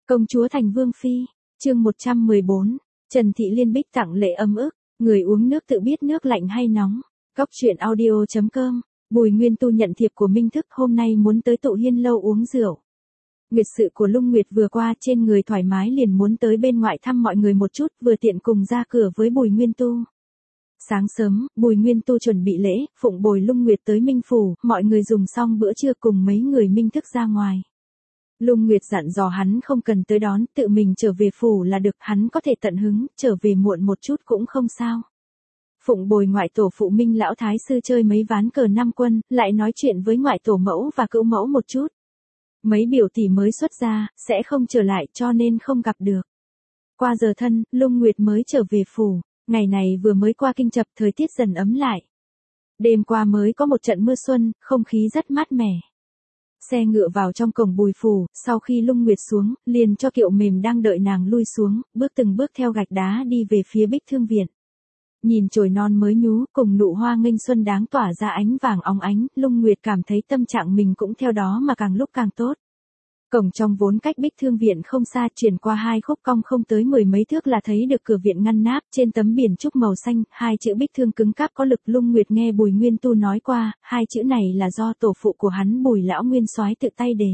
Công chúa thành vương phi, chương 114, Trần Thị Liên Bích tặng lễ ấm ức, người uống nước tự biết nước lạnh hay nóng. Cóc truyện audio.com, Bùi Nguyên Tu nhận thiệp của Minh Thức hôm nay muốn tới Tụ Hiên lâu uống rượu. Nguyệt sự của Lung Nguyệt vừa qua trên người thoải mái liền muốn tới bên ngoại thăm mọi người một chút, vừa tiện cùng ra cửa với Bùi Nguyên Tu. Sáng sớm, Bùi Nguyên Tu chuẩn bị lễ, phụng bồi Lung Nguyệt tới Minh Phủ, mọi người dùng xong bữa trưa cùng mấy người Minh Thức ra ngoài. Lung Nguyệt dặn dò hắn không cần tới đón, tự mình trở về phủ là được, hắn có thể tận hứng, trở về muộn một chút cũng không sao. Phụng bồi ngoại tổ phụ Minh lão thái sư chơi mấy ván cờ 5 quân, lại nói chuyện với ngoại tổ mẫu và cữu mẫu một chút. Mấy biểu tỷ mới xuất ra, sẽ không trở lại cho nên không gặp được. Qua giờ thân, Lung Nguyệt mới trở về phủ, ngày này vừa mới qua kinh chập, thời tiết dần ấm lại. Đêm qua mới có một trận mưa xuân, không khí rất mát mẻ. Xe ngựa vào trong cổng Bùi phủ, sau khi Lung Nguyệt xuống, liền cho kiệu mềm đang đợi nàng lui xuống, bước từng bước theo gạch đá đi về phía Bích Thương Viện. Nhìn chồi non mới nhú, cùng nụ hoa nghênh xuân đáng tỏa ra ánh vàng óng ánh, Lung Nguyệt cảm thấy tâm trạng mình cũng theo đó mà càng lúc càng tốt. Cổng trong vốn cách Bích Thương Viện không xa, chuyển qua 2 khúc cong không tới 10 mấy thước là thấy được cửa viện ngăn nắp, trên tấm biển trúc màu xanh, 2 chữ Bích Thương cứng cáp có lực. Lung Nguyệt nghe Bùi Nguyên Tu nói qua, 2 chữ này là do tổ phụ của hắn Bùi lão nguyên soái tự tay đề.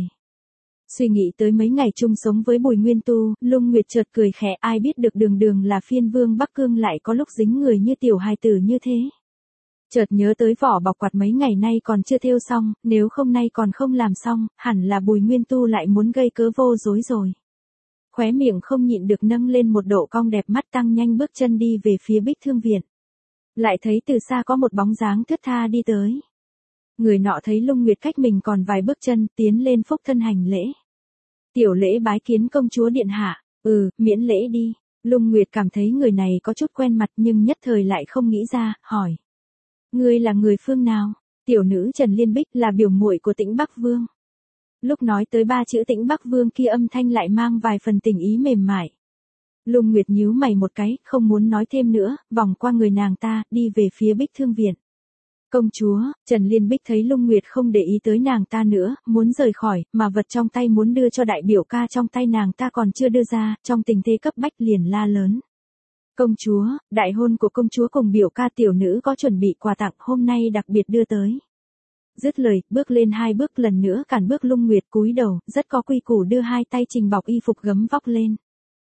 Suy nghĩ tới mấy ngày chung sống với Bùi Nguyên Tu, Lung Nguyệt chợt cười khẽ, ai biết được đường đường là phiên vương Bắc Cương lại có lúc dính người như tiểu hài tử như thế. Chợt nhớ tới vỏ bọc quạt mấy ngày nay còn chưa thêu xong, nếu không nay còn không làm xong, hẳn là Bùi Nguyên Tu lại muốn gây cớ vô dối rồi. Khóe miệng không nhịn được nâng lên một độ cong đẹp mắt, tăng nhanh bước chân đi về phía Bích Thương Viện. Lại thấy từ xa có một bóng dáng thướt tha đi tới. Người nọ thấy Lung Nguyệt cách mình còn vài bước chân, tiến lên phúc thân hành lễ. Tiểu lễ bái kiến công chúa điện hạ. Miễn lễ đi. Lung Nguyệt cảm thấy người này có chút quen mặt nhưng nhất thời lại không nghĩ ra, hỏi. Ngươi là người phương nào? Tiểu nữ Trần Liên Bích là biểu muội của Tĩnh Bắc Vương. Lúc nói tới 3 chữ Tĩnh Bắc Vương kia âm thanh lại mang vài phần tình ý mềm mại. Lung Nguyệt nhíu mày một cái, không muốn nói thêm nữa, vòng qua người nàng ta, đi về phía Bích Thương Viện. Công chúa, Trần Liên Bích thấy Lung Nguyệt không để ý tới nàng ta nữa, muốn rời khỏi, mà vật trong tay muốn đưa cho đại biểu ca trong tay nàng ta còn chưa đưa ra, trong tình thế cấp bách liền la lớn. Công chúa, đại hôn của công chúa cùng biểu ca tiểu nữ có chuẩn bị quà tặng hôm nay đặc biệt đưa tới. Dứt lời, bước lên 2 bước lần nữa cản bước. Lung Nguyệt cúi đầu, rất có quy củ đưa 2 tay trình bọc y phục gấm vóc lên.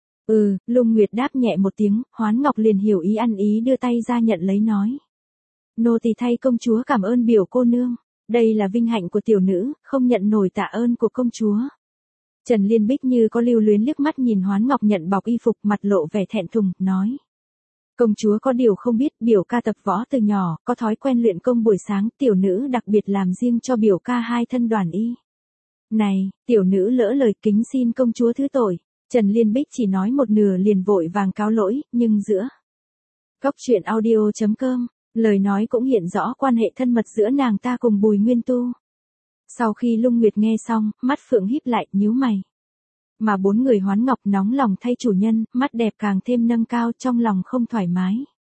Lung Nguyệt đáp nhẹ một tiếng, Hoán Ngọc liền hiểu ý ăn ý đưa tay ra nhận lấy nói. Nô tỳ thay công chúa cảm ơn biểu cô nương, đây là vinh hạnh của tiểu nữ, không nhận nổi tạ ơn của công chúa. Trần Liên Bích như có lưu luyến liếc mắt nhìn Hoán Ngọc nhận bọc y phục, mặt lộ vẻ thẹn thùng, nói. Công chúa có điều không biết, biểu ca tập võ từ nhỏ, có thói quen luyện công buổi sáng, tiểu nữ đặc biệt làm riêng cho biểu ca 2 thân đoàn y. Này, tiểu nữ lỡ lời, kính xin công chúa thứ tội. Trần Liên Bích chỉ nói một nửa liền vội vàng cáo lỗi, nhưng giữa Cóc truyện audio.com, lời nói cũng hiện rõ quan hệ thân mật giữa nàng ta cùng Bùi Nguyên Tu. Sau khi Lung Nguyệt nghe xong, mắt phượng híp lại, nhíu mày. Mà 4 người Hoán Ngọc nóng lòng thay chủ nhân, mắt đẹp càng thêm nâng cao, trong lòng không thoải mái.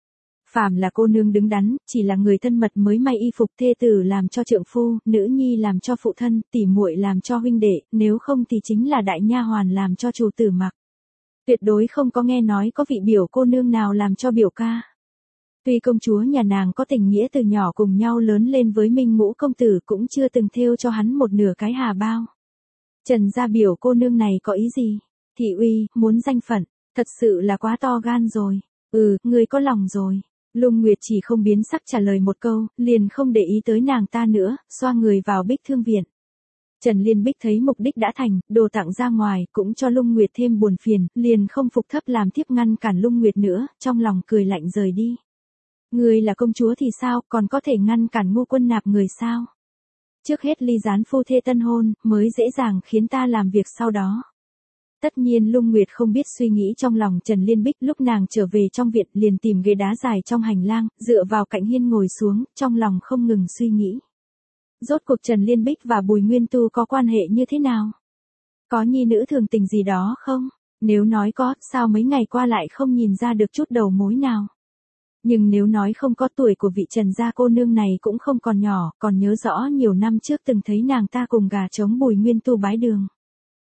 Phàm là cô nương đứng đắn, chỉ là người thân mật mới may y phục, thê tử làm cho trượng phu, nữ nhi làm cho phụ thân, tỷ muội làm cho huynh đệ, nếu không thì chính là đại nha hoàn làm cho chủ tử mặc. Tuyệt đối không có nghe nói có vị biểu cô nương nào làm cho biểu ca. Tuy công chúa nhà nàng có tình nghĩa từ nhỏ cùng nhau lớn lên với Minh Ngũ công tử, cũng chưa từng thêu cho hắn một nửa cái hà bao. Trần gia biểu cô nương này có ý gì? Thị uy, muốn danh phận, thật sự là quá to gan rồi. Ngươi có lòng rồi. Lung Nguyệt chỉ không biến sắc trả lời một câu, liền không để ý tới nàng ta nữa, xoa người vào Bích Thương Viện. Trần Liên Bích thấy mục đích đã thành, đồ tặng ra ngoài, cũng cho Lung Nguyệt thêm buồn phiền, liền không phục thấp làm thiếp ngăn cản Lung Nguyệt nữa, trong lòng cười lạnh rời đi. Ngươi là công chúa thì sao, còn có thể ngăn cản ngu quân nạp người sao? Trước hết ly gián phu thê tân hôn, mới dễ dàng khiến ta làm việc sau đó. Tất nhiên Lung Nguyệt không biết suy nghĩ trong lòng Trần Liên Bích, lúc nàng trở về trong viện liền tìm ghế đá dài trong hành lang, dựa vào cạnh hiên ngồi xuống, trong lòng không ngừng suy nghĩ. Rốt cuộc Trần Liên Bích và Bùi Nguyên Tu có quan hệ như thế nào? Có nhi nữ thường tình gì đó không? Nếu nói có, sao mấy ngày qua lại không nhìn ra được chút đầu mối nào? Nhưng nếu nói không có, tuổi của vị Trần gia cô nương này cũng không còn nhỏ, còn nhớ rõ nhiều năm trước từng thấy nàng ta cùng gà trống Bùi Nguyên Tu bái đường.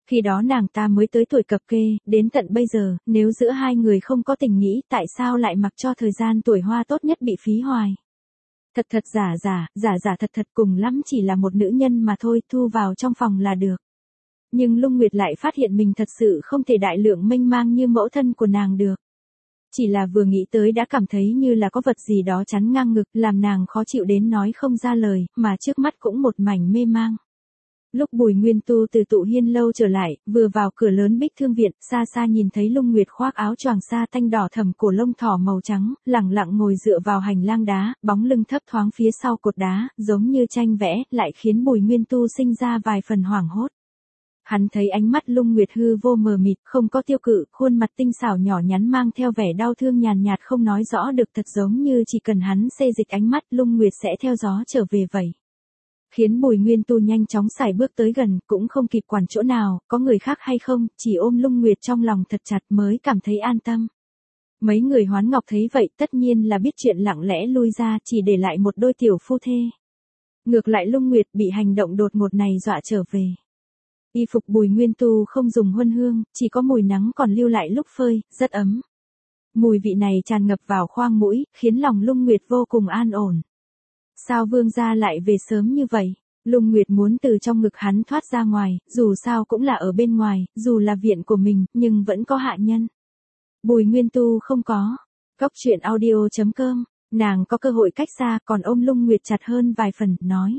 Khi đó nàng ta mới tới tuổi cập kê, đến tận bây giờ, nếu giữa hai người không có tình nghĩ, tại sao lại mặc cho thời gian tuổi hoa tốt nhất bị phí hoài. Thật thật giả giả thật thật, cùng lắm chỉ là một nữ nhân mà thôi, thu vào trong phòng là được. Nhưng Lung Nguyệt lại phát hiện mình thật sự không thể đại lượng mênh mang như mẫu thân của nàng được. Chỉ là vừa nghĩ tới đã cảm thấy như là có vật gì đó chắn ngang ngực, làm nàng khó chịu đến nói không ra lời, mà trước mắt cũng một mảnh mê mang. Lúc Bùi Nguyên Tu từ Tụ Hiên lâu trở lại, vừa vào cửa lớn Bích Thương viện, xa xa nhìn thấy Lung Nguyệt khoác áo choàng sa tanh đỏ thẫm cổ lông thỏ màu trắng, lẳng lặng ngồi dựa vào hành lang đá, bóng lưng thấp thoáng phía sau cột đá, giống như tranh vẽ, lại khiến Bùi Nguyên Tu sinh ra vài phần hoảng hốt. Hắn thấy ánh mắt Lung Nguyệt hư vô mờ mịt, không có tiêu cự, khuôn mặt tinh xảo nhỏ nhắn mang theo vẻ đau thương nhàn nhạt không nói rõ được, thật giống như chỉ cần hắn xê dịch ánh mắt Lung Nguyệt sẽ theo gió trở về vậy. Khiến Bùi Nguyên Tu nhanh chóng sải bước tới gần, cũng không kịp quản chỗ nào, có người khác hay không, chỉ ôm Lung Nguyệt trong lòng thật chặt mới cảm thấy an tâm. Mấy người Hoán Ngọc thấy vậy tất nhiên là biết chuyện, lặng lẽ lui ra, chỉ để lại một đôi tiểu phu thê. Ngược lại Lung Nguyệt bị hành động đột ngột này dọa trở về. Y phục Bùi Nguyên Tu không dùng huân hương, chỉ có mùi nắng còn lưu lại lúc phơi, rất ấm. Mùi vị này tràn ngập vào khoang mũi, khiến lòng Lung Nguyệt vô cùng an ổn. Sao vương gia lại về sớm như vậy? Lung Nguyệt muốn từ trong ngực hắn thoát ra ngoài, dù sao cũng là ở bên ngoài, dù là viện của mình, nhưng vẫn có hạ nhân. Bùi Nguyên Tu không có. Cóc truyện audio.com, nàng có cơ hội cách xa, còn ôm Lung Nguyệt chặt hơn vài phần, nói.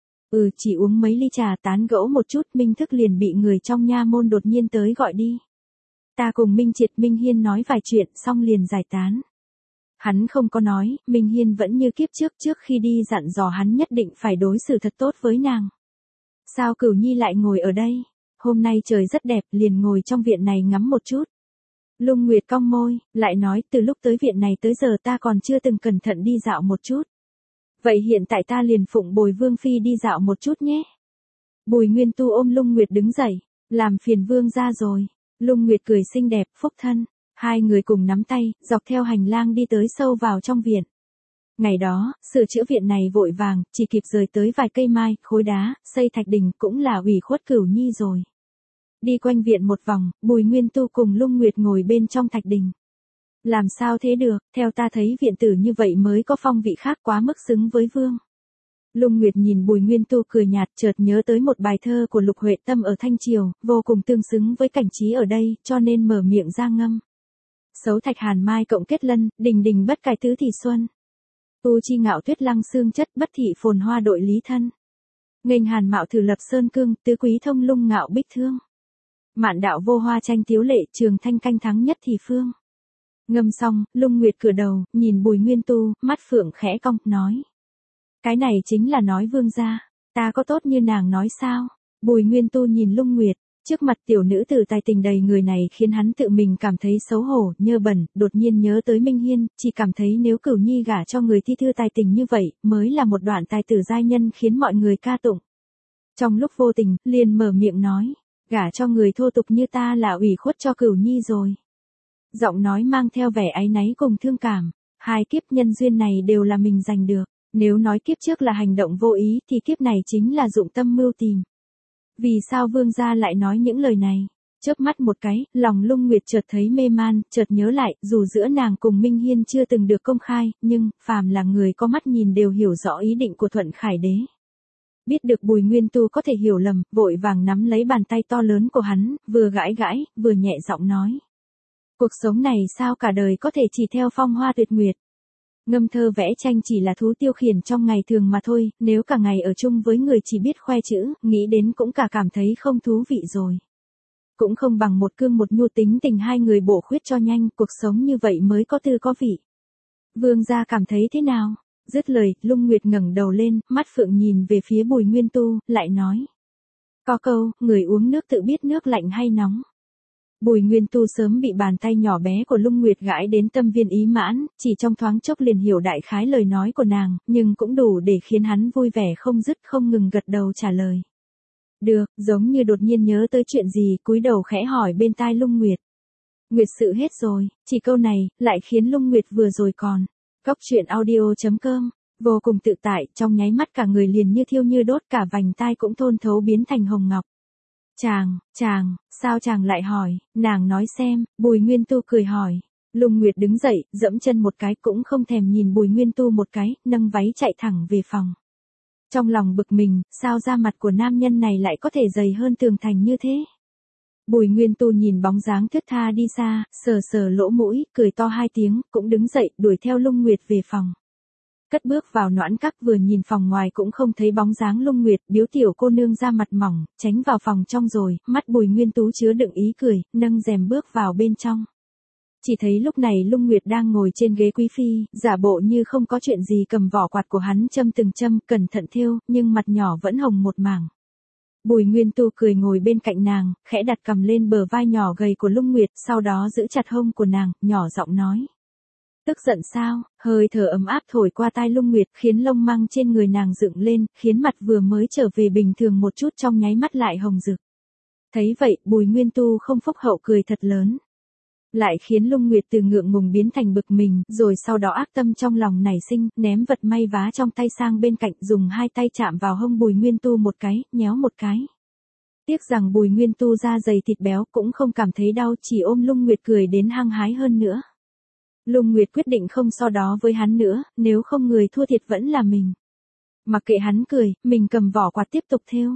Chỉ uống mấy ly trà tán gẫu một chút, Minh Thức liền bị người trong nha môn đột nhiên tới gọi đi. Ta cùng Minh Triệt Minh Hiên nói vài chuyện, xong liền giải tán. Hắn không có nói, Minh Hiên vẫn như kiếp trước khi đi dặn dò hắn nhất định phải đối xử thật tốt với nàng. Sao Cửu Nhi lại ngồi ở đây? Hôm nay trời rất đẹp, liền ngồi trong viện này ngắm một chút. Lung Nguyệt cong môi, lại nói từ lúc tới viện này tới giờ ta còn chưa từng cẩn thận đi dạo một chút. Vậy hiện tại ta liền phụng bồi Vương Phi đi dạo một chút nhé. Bùi Nguyên Tu ôm Lung Nguyệt đứng dậy, làm phiền Vương ra rồi. Lung Nguyệt cười xinh đẹp, phúc thân. Hai người cùng nắm tay, dọc theo hành lang đi tới sâu vào trong viện. Ngày đó, sửa chữa viện này vội vàng, chỉ kịp rời tới vài cây mai, khối đá, xây thạch đình cũng là ủy khuất Cửu Nhi rồi. Đi quanh viện một vòng, Bùi Nguyên Tu cùng Lung Nguyệt ngồi bên trong thạch đình. Làm sao thế được, theo ta thấy viện tử như vậy mới có phong vị khác, quá mức xứng với vương. Lung Nguyệt nhìn Bùi Nguyên Tu cười nhạt, chợt nhớ tới một bài thơ của Lục Huệ Tâm ở Thanh Triều, vô cùng tương xứng với cảnh trí ở đây, cho nên mở miệng ra ngâm. Sấu thạch hàn mai cộng kết lân, đình đình bất cài tứ thì xuân. Tu chi ngạo tuyết lăng xương chất, bất thị phồn hoa đội lý thân. Nghênh hàn mạo thử lập sơn cương, tứ quý thông lung ngạo bích thương. Mạn đạo vô hoa tranh tiếu lệ, trường thanh canh thắng nhất thì phương. Ngâm xong, Lung Nguyệt cử đầu, nhìn Bùi Nguyên Tu, mắt phượng khẽ cong, nói. Cái này chính là nói vương gia, ta có tốt như nàng nói sao? Bùi Nguyên Tu nhìn Lung Nguyệt, trước mặt tiểu nữ tử tài tình đầy người này khiến hắn tự mình cảm thấy xấu hổ, nhơ bẩn, đột nhiên nhớ tới Minh Hiên, chỉ cảm thấy nếu Cửu Nhi gả cho người thi thư tài tình như vậy, mới là một đoạn tài tử giai nhân khiến mọi người ca tụng. Trong lúc vô tình, liền mở miệng nói, gả cho người thô tục như ta là ủy khuất cho Cửu Nhi rồi. Giọng nói mang theo vẻ áy náy cùng thương cảm, hai kiếp nhân duyên này đều là mình giành được, nếu nói kiếp trước là hành động vô ý thì kiếp này chính là dụng tâm mưu tìm. Vì sao vương gia lại nói những lời này? Chớp mắt một cái, lòng Lung Nguyệt chợt thấy mê man, chợt nhớ lại, dù giữa nàng cùng Minh Hiên chưa từng được công khai, nhưng, phàm là người có mắt nhìn đều hiểu rõ ý định của Thuận Khải Đế. Biết được Bùi Nguyên Tu có thể hiểu lầm, vội vàng nắm lấy bàn tay to lớn của hắn, vừa gãi gãi, vừa nhẹ giọng nói. Cuộc sống này sao cả đời có thể chỉ theo phong hoa tuyệt nguyệt. Ngâm thơ vẽ tranh chỉ là thú tiêu khiển trong ngày thường mà thôi, nếu cả ngày ở chung với người chỉ biết khoe chữ, nghĩ đến cũng cả cảm thấy không thú vị rồi. Cũng không bằng một cương một nhu tính tình hai người bổ khuyết cho nhanh, cuộc sống như vậy mới có tư có vị. Vương gia cảm thấy thế nào? Dứt lời, Lung Nguyệt ngẩng đầu lên, mắt phượng nhìn về phía Bùi Nguyên Tu, lại nói. Có câu, người uống nước tự biết nước lạnh hay nóng. Bùi Nguyên Tu sớm bị bàn tay nhỏ bé của Lung Nguyệt gãi đến tâm viên ý mãn, chỉ trong thoáng chốc liền hiểu đại khái lời nói của nàng, nhưng cũng đủ để khiến hắn vui vẻ không dứt, không ngừng gật đầu trả lời. Được, giống như đột nhiên nhớ tới chuyện gì, cúi đầu khẽ hỏi bên tai Lung Nguyệt. Nguyệt sự hết rồi, chỉ câu này, lại khiến Lung Nguyệt vừa rồi còn. Cóc truyện audio.com, vô cùng tự tại, trong nháy mắt cả người liền như thiêu như đốt, cả vành tai cũng thôn thấu biến thành hồng ngọc. Chàng, sao chàng lại hỏi, nàng nói xem, Bùi Nguyên Tu cười hỏi. Lung Nguyệt đứng dậy, dẫm chân một cái cũng không thèm nhìn Bùi Nguyên Tu một cái, nâng váy chạy thẳng về phòng. Trong lòng bực mình, sao da mặt của nam nhân này lại có thể dày hơn tường thành như thế? Bùi Nguyên Tu nhìn bóng dáng thướt tha đi xa, sờ sờ lỗ mũi, cười to hai tiếng, cũng đứng dậy, đuổi theo Lung Nguyệt về phòng. Cất bước vào noãn các vừa nhìn phòng ngoài cũng không thấy bóng dáng Lung Nguyệt, biếu tiểu cô nương ra mặt mỏng, tránh vào phòng trong rồi, mắt Bùi Nguyên Tú chứa đựng ý cười, nâng rèm bước vào bên trong. Chỉ thấy lúc này Lung Nguyệt đang ngồi trên ghế quý phi, giả bộ như không có chuyện gì cầm vỏ quạt của hắn châm từng châm, cẩn thận thêu, nhưng mặt nhỏ vẫn hồng một mảng. Bùi Nguyên Tu cười ngồi bên cạnh nàng, khẽ đặt cầm lên bờ vai nhỏ gầy của Lung Nguyệt, sau đó giữ chặt hông của nàng, nhỏ giọng nói. Tức giận sao? Hơi thở ấm áp thổi qua tai Lung Nguyệt, khiến lông măng trên người nàng dựng lên, khiến mặt vừa mới trở về bình thường một chút trong nháy mắt lại hồng rực. Thấy vậy, Bùi Nguyên Tu không phúc hậu cười thật lớn. Lại khiến Lung Nguyệt từ ngượng ngùng biến thành bực mình, rồi sau đó ác tâm trong lòng nảy sinh, ném vật may vá trong tay sang bên cạnh, dùng hai tay chạm vào hông Bùi Nguyên Tu một cái, nhéo một cái. Tiếc rằng Bùi Nguyên Tu da dày thịt béo cũng không cảm thấy đau, chỉ ôm Lung Nguyệt cười đến hăng hái hơn nữa. Lung Nguyệt quyết định không so đó với hắn nữa, nếu không người thua thiệt vẫn là mình. Mặc kệ hắn cười, mình cầm vỏ quạt tiếp tục thêu.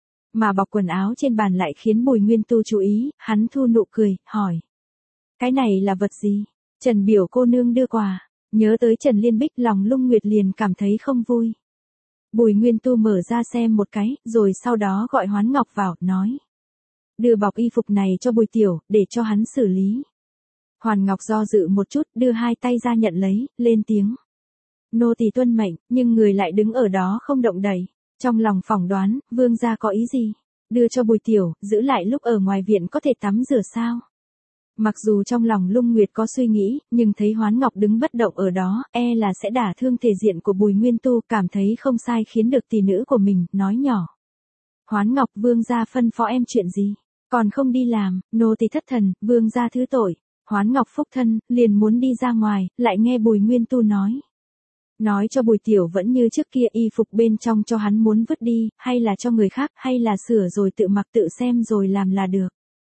Mà bọc quần áo trên bàn lại khiến Bùi Nguyên Tu chú ý, hắn thu nụ cười, hỏi. Cái này là vật gì? Trần biểu cô nương đưa quà. Nhớ tới Trần Liên Bích, lòng Lung Nguyệt liền cảm thấy không vui. Bùi Nguyên Tu mở ra xem một cái, rồi sau đó gọi Hoán Ngọc vào, nói. Đưa bọc y phục này cho Bùi Tiểu, để cho hắn xử lý. Hoàn Ngọc do dự một chút, đưa hai tay ra nhận lấy, lên tiếng. Nô tỳ tuân mệnh, nhưng người lại đứng ở đó không động đậy. Trong lòng phỏng đoán, vương gia có ý gì? Đưa cho Bùi Tiểu, giữ lại lúc ở ngoài viện có thể tắm rửa sao? Mặc dù trong lòng Lung Nguyệt có suy nghĩ, nhưng thấy Hoán Ngọc đứng bất động ở đó, là sẽ đả thương thể diện của Bùi Nguyên Tu, cảm thấy không sai khiến được tỷ nữ của mình, nói nhỏ. Hoán Ngọc, vương gia phân phó em chuyện gì? Còn không đi làm, nô tỳ thất thần, vương gia thứ tội. Hoán Ngọc phúc thân, liền muốn đi ra ngoài, lại nghe Bùi Nguyên Tu nói. Nói cho Bùi Tiểu vẫn như trước kia, y phục bên trong cho hắn muốn vứt đi, hay là cho người khác, hay là sửa rồi tự mặc tự xem rồi làm là được.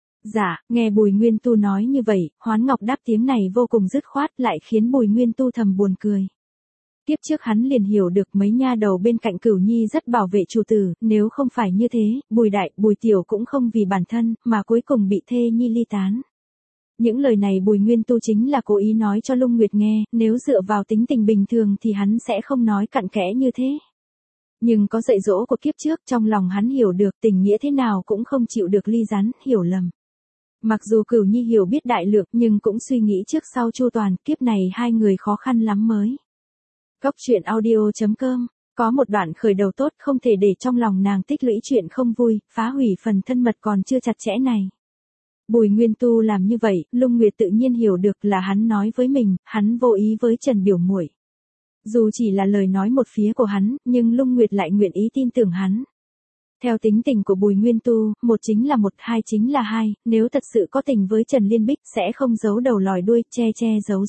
Dạ, nghe Bùi Nguyên Tu nói như vậy, Hoán Ngọc đáp tiếng này vô cùng dứt khoát, lại khiến Bùi Nguyên Tu thầm buồn cười. Tiếp trước hắn liền hiểu được mấy nha đầu bên cạnh Cửu Nhi rất bảo vệ chủ tử, nếu không phải như thế, Bùi Đại, Bùi Tiểu cũng không vì bản thân, mà cuối cùng bị thê nhi ly tán. Những lời này Bùi Nguyên Tu chính là cố ý nói cho Lung Nguyệt nghe, nếu dựa vào tính tình bình thường thì hắn sẽ không nói cặn kẽ như thế. Nhưng có dạy dỗ của kiếp trước, trong lòng hắn hiểu được tình nghĩa thế nào cũng không chịu được ly gián, hiểu lầm. Mặc dù Cửu Nhi hiểu biết đại lược nhưng cũng suy nghĩ trước sau chu toàn, kiếp này hai người khó khăn lắm mới. Góc truyện audio.com, có một đoạn khởi đầu tốt, không thể để trong lòng nàng tích lũy chuyện không vui, phá hủy phần thân mật còn chưa chặt chẽ này. Bùi Nguyên Tu làm như vậy, Lung Nguyệt tự nhiên hiểu được là hắn nói với mình, hắn vô ý với Trần biểu muội. Dù chỉ là lời nói một phía của hắn, nhưng Lung Nguyệt lại nguyện ý tin tưởng hắn. Theo tính tình của Bùi Nguyên Tu, một chính là một, hai chính là hai, nếu thật sự có tình với Trần Liên Bích sẽ không giấu đầu lòi đuôi, che giấu.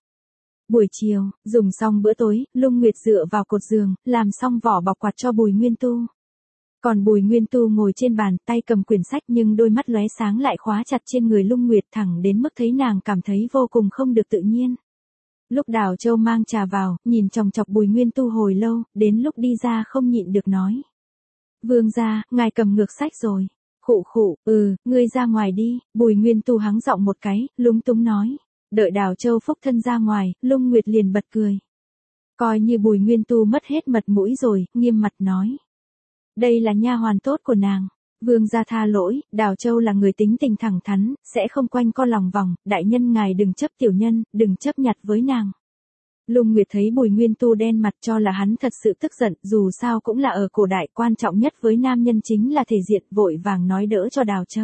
Buổi chiều, dùng xong bữa tối, Lung Nguyệt dựa vào cột giường, làm xong vỏ bọc quạt cho Bùi Nguyên Tu. Còn Bùi Nguyên Tu ngồi trên bàn, tay cầm quyển sách nhưng đôi mắt lóe sáng lại khóa chặt trên người Lung Nguyệt thẳng đến mức thấy nàng cảm thấy vô cùng không được tự nhiên. Lúc Đào Châu mang trà vào, nhìn chòng chọc Bùi Nguyên Tu hồi lâu, đến lúc đi ra không nhịn được nói. Vương gia, ngài cầm ngược sách rồi. Khụ, ngươi ra ngoài đi, Bùi Nguyên Tu hắng giọng một cái, lúng túng nói. Đợi Đào Châu phúc thân ra ngoài, Lung Nguyệt liền bật cười. Coi như Bùi Nguyên Tu mất hết mật mũi rồi, nghiêm mặt nói. Đây là nha hoàn tốt của nàng. Vương gia tha lỗi, Đào Châu là người tính tình thẳng thắn, sẽ không quanh co lòng vòng, đại nhân ngài đừng chấp tiểu nhân, đừng chấp nhặt với nàng. Lung Nguyệt thấy Bùi Nguyên Tu đen mặt cho là hắn thật sự tức giận, dù sao cũng là ở cổ đại, quan trọng nhất với nam nhân chính là thể diện, vội vàng nói đỡ cho Đào Châu.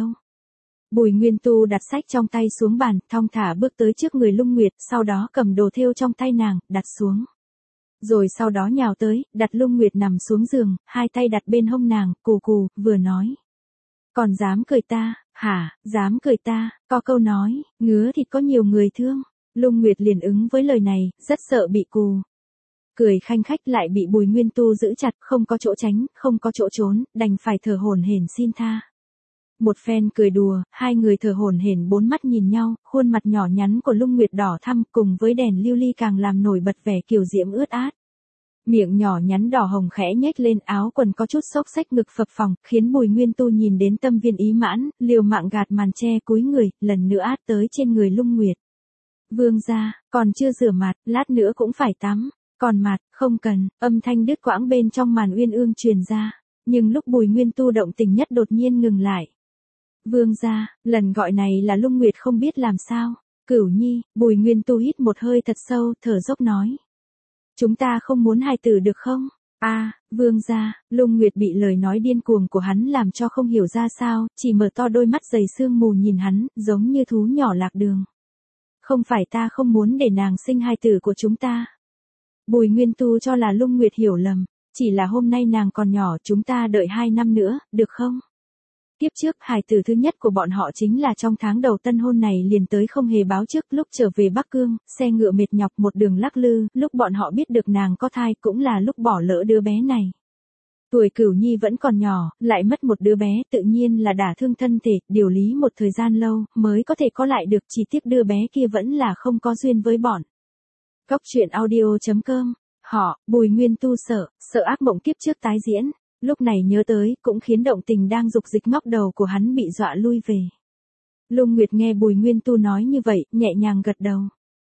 Bùi Nguyên Tu đặt sách trong tay xuống bàn, thong thả bước tới trước người Lung Nguyệt, sau đó cầm đồ thêu trong tay nàng, đặt xuống. Rồi sau đó nhào tới, đặt Lung Nguyệt nằm xuống giường, hai tay đặt bên hông nàng, cù, vừa nói. Còn dám cười ta, hả, dám cười ta, có câu nói, ngứa thịt có nhiều người thương. Lung Nguyệt liền ứng với lời này, rất sợ bị cù. Cười khanh khách lại bị Bùi Nguyên Tu giữ chặt, không có chỗ tránh, không có chỗ trốn, đành phải thở hổn hển xin tha. Một phen cười đùa, hai người thở hổn hển bốn mắt nhìn nhau, khuôn mặt nhỏ nhắn của Lung Nguyệt đỏ thắm cùng với đèn lưu ly càng làm nổi bật vẻ kiều diễm ướt át. Miệng nhỏ nhắn đỏ hồng khẽ nhếch lên, áo quần có chút xốc xách ngực phập phồng, khiến Bùi Nguyên Tu nhìn đến tâm viên ý mãn, liều mạng gạt màn che cúi người, lần nữa át tới trên người Lung Nguyệt. Vương gia, còn chưa rửa mặt, lát nữa cũng phải tắm. Còn mặt, không cần, âm thanh đứt quãng bên trong màn uyên ương truyền ra. Nhưng lúc Bùi Nguyên Tu động tình nhất đột nhiên ngừng lại. Vương gia, lần gọi này là Lung Nguyệt không biết làm sao. Cửu Nhi, Bùi Nguyên Tu hít một hơi thật sâu, thở dốc nói. Chúng ta không muốn hài tử được không? Vương gia, Lung Nguyệt bị lời nói điên cuồng của hắn làm cho không hiểu ra sao, chỉ mở to đôi mắt dày sương mù nhìn hắn, giống như thú nhỏ lạc đường. Không phải ta không muốn để nàng sinh hài tử của chúng ta. Bùi Nguyên Tu cho là Lung Nguyệt hiểu lầm, chỉ là hôm nay nàng còn nhỏ, chúng ta đợi 2 năm nữa, được không? Tiếp trước, hài tử thứ nhất của bọn họ chính là trong tháng đầu tân hôn này liền tới không hề báo trước, lúc trở về Bắc Cương, xe ngựa mệt nhọc một đường lắc lư, lúc bọn họ biết được nàng có thai cũng là lúc bỏ lỡ đứa bé này. Tuổi Cửu Nhi vẫn còn nhỏ, lại mất một đứa bé, tự nhiên là đả thương thân thể, điều lý một thời gian lâu, mới có thể có lại được, chỉ tiếc đứa bé kia vẫn là không có duyên với bọn. Cốc truyện audio.com. Bùi Nguyên Tu sợ ác mộng kiếp trước tái diễn, lúc này nhớ tới, cũng khiến động tình đang dục dịch ngóc đầu của hắn bị dọa lui về. Lung Nguyệt nghe Bùi Nguyên Tu nói như vậy, nhẹ nhàng gật đầu.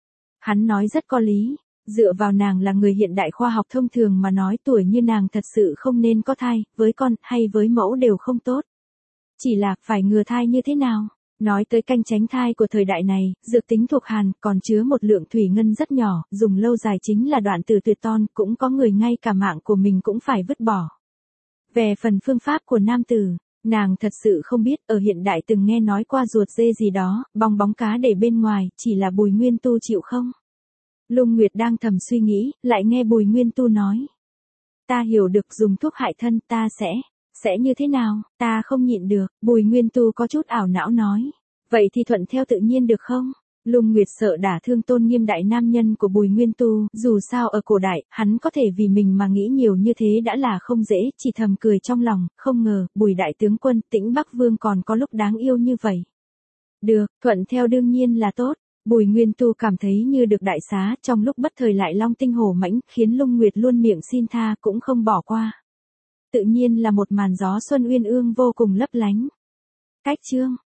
Hắn nói rất có lý, dựa vào nàng là người hiện đại khoa học thông thường mà nói, tuổi như nàng thật sự không nên có thai, với con, hay với mẫu đều không tốt. Chỉ là, phải ngừa thai như thế nào? Nói tới canh tránh thai của thời đại này, dược tính thuộc hàn, còn chứa một lượng thủy ngân rất nhỏ, dùng lâu dài chính là đoạn tử tuyệt ton, cũng có người ngay cả mạng của mình cũng phải vứt bỏ. Về phần phương pháp của nam tử, nàng thật sự không biết, ở hiện đại từng nghe nói qua ruột dê gì đó, bong bóng cá để bên ngoài, chỉ là Bùi Nguyên Tu chịu không? Lung Nguyệt đang thầm suy nghĩ, lại nghe Bùi Nguyên Tu nói. Ta hiểu được dùng thuốc hại thân, ta sẽ như thế nào, ta không nhịn được, Bùi Nguyên Tu có chút ảo não nói. Vậy thì thuận theo tự nhiên được không? Lung Nguyệt sợ đả thương tôn nghiêm đại nam nhân của Bùi Nguyên Tu, dù sao ở cổ đại, hắn có thể vì mình mà nghĩ nhiều như thế đã là không dễ, chỉ thầm cười trong lòng, không ngờ, Bùi đại tướng quân, Tĩnh Bắc Vương còn có lúc đáng yêu như vậy. Được, thuận theo đương nhiên là tốt. Bùi Nguyên Tu cảm thấy như được đại xá, trong lúc bất thời lại long tinh hổ mãnh, khiến Lung Nguyệt luôn miệng xin tha cũng không bỏ qua. Tự nhiên là một màn gió xuân uyên ương vô cùng lấp lánh. Cách chương